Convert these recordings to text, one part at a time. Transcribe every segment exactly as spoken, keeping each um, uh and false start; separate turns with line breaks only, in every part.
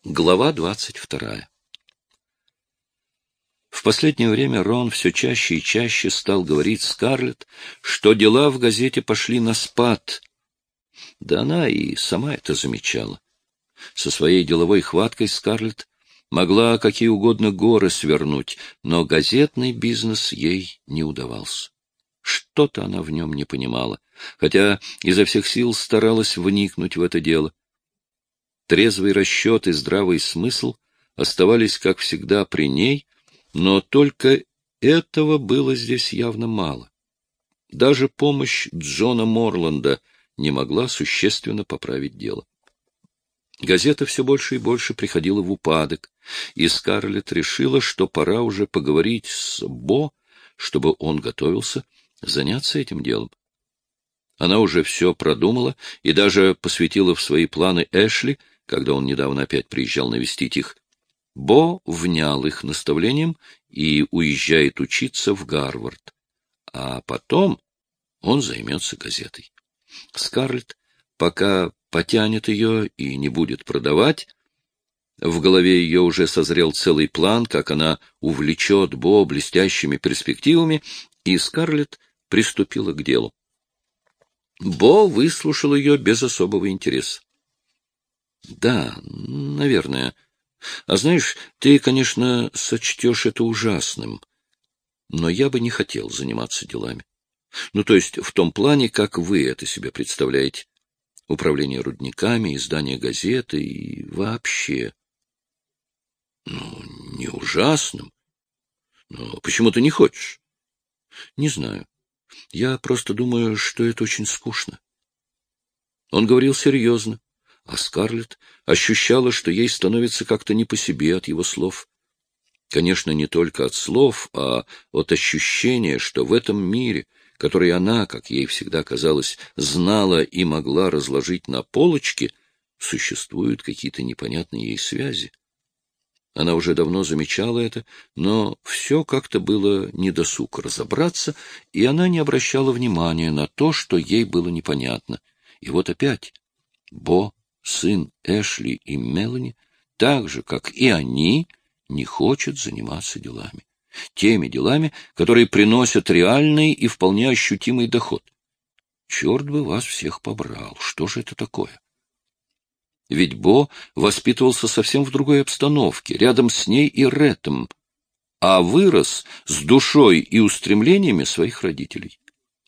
Глава двадцать вторая. В последнее время Рон все чаще и чаще стал говорить Скарлетт, что дела в газете пошли на спад. Да она и сама это замечала. Со своей деловой хваткой Скарлетт могла какие угодно горы свернуть, но газетный бизнес ей не удавался. Что-то она в нем не понимала, хотя изо всех сил старалась вникнуть в это дело. Трезвый расчет и здравый смысл оставались, как всегда, при ней, но только этого было здесь явно мало. Даже помощь Джона Морланда не могла существенно поправить дело. Газета все больше и больше приходила в упадок, и Скарлетт решила, что пора уже поговорить с Бо, чтобы он готовился заняться этим делом. Она уже все продумала и даже посвятила в свои планы Эшли, когда он недавно опять приезжал навестить их. Бо внял их наставлением и уезжает учиться в Гарвард. А потом он займется газетой. Скарлетт пока потянет ее и не будет продавать. В голове ее уже созрел целый план, как она увлечет Бо блестящими перспективами, и Скарлетт приступила к делу. Бо выслушал ее без особого интереса. — Да, наверное. А знаешь, ты, конечно, сочтешь это ужасным, но я бы не хотел заниматься делами. Ну, то есть в том плане, как вы это себе представляете. Управление рудниками, издание газеты и вообще. Ну, не ужасным. Но почему ты не хочешь? Не знаю. Я просто думаю, что это очень скучно. Он говорил серьезно, а Скарлетт ощущала, что ей становится как-то не по себе от его слов. Конечно, не только от слов, а от ощущения, что в этом мире, который она, как ей всегда казалось, знала и могла разложить на полочке, существуют какие-то непонятные ей связи. Она уже давно замечала это, но все как-то было недосуг разобраться, и она не обращала внимания на то, что ей было непонятно. И вот опять Бо, сын Эшли и Мелани, так же, как и они, не хочет заниматься делами. Теми делами, которые приносят реальный и вполне ощутимый доход. Черт бы вас всех побрал, что же это такое? Ведь Бо воспитывался совсем в другой обстановке, рядом с ней и Реттом, а вырос с душой и устремлениями своих родителей.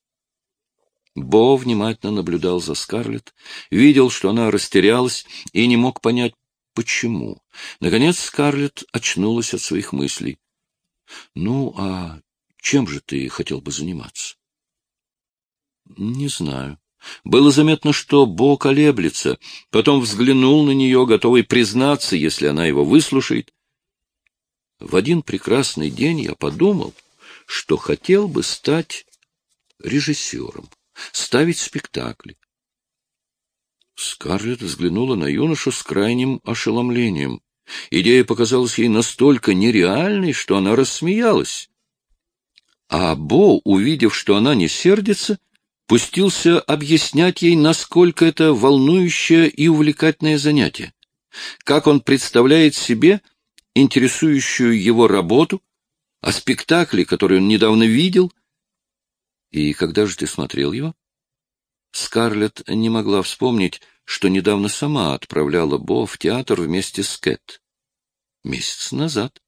Бо внимательно наблюдал за Скарлетт, видел, что она растерялась, и не мог понять, почему. Наконец Скарлетт очнулась от своих мыслей. — Ну, а чем же ты хотел бы заниматься? — Не знаю. Было заметно, что Бо колеблется, потом взглянул на нее, готовый признаться, если она его выслушает. В один прекрасный день я подумал, что хотел бы стать режиссером, ставить спектакли. Скарлетт взглянула на юношу с крайним ошеломлением. Идея показалась ей настолько нереальной, что она рассмеялась. А Бо, увидев, что она не сердится, пустился объяснять ей, насколько это волнующее и увлекательное занятие, как он представляет себе интересующую его работу, о спектакле, который он недавно видел. И когда же ты смотрел его? Скарлетт не могла вспомнить, что недавно сама отправляла Бо в театр вместе с Кэт. Месяц назад.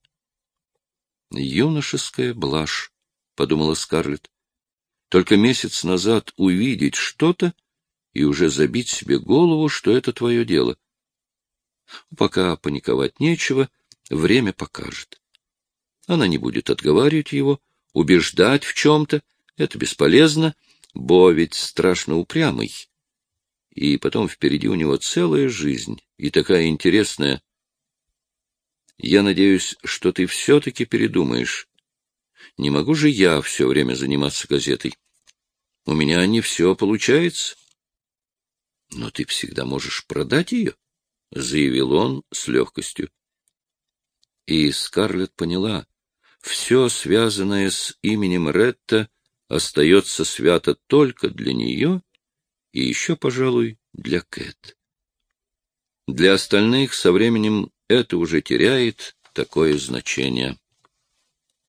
Юношеская блажь, — подумала Скарлетт. Только месяц назад увидеть что-то и уже забить себе голову, что это твое дело. Пока паниковать нечего, время покажет. Она не будет отговаривать его, убеждать в чем-то, это бесполезно, Бо ведь страшно упрямый. И потом впереди у него целая жизнь, и такая интересная. Я надеюсь, что ты все-таки передумаешь. Не могу же я все время заниматься газетой. У меня не все получается. Но ты всегда можешь продать ее, — заявил он с легкостью. И Скарлетт поняла, все, связанное с именем Ретта, остается свято только для нее и еще, пожалуй, для Кэт. Для остальных со временем это уже теряет такое значение.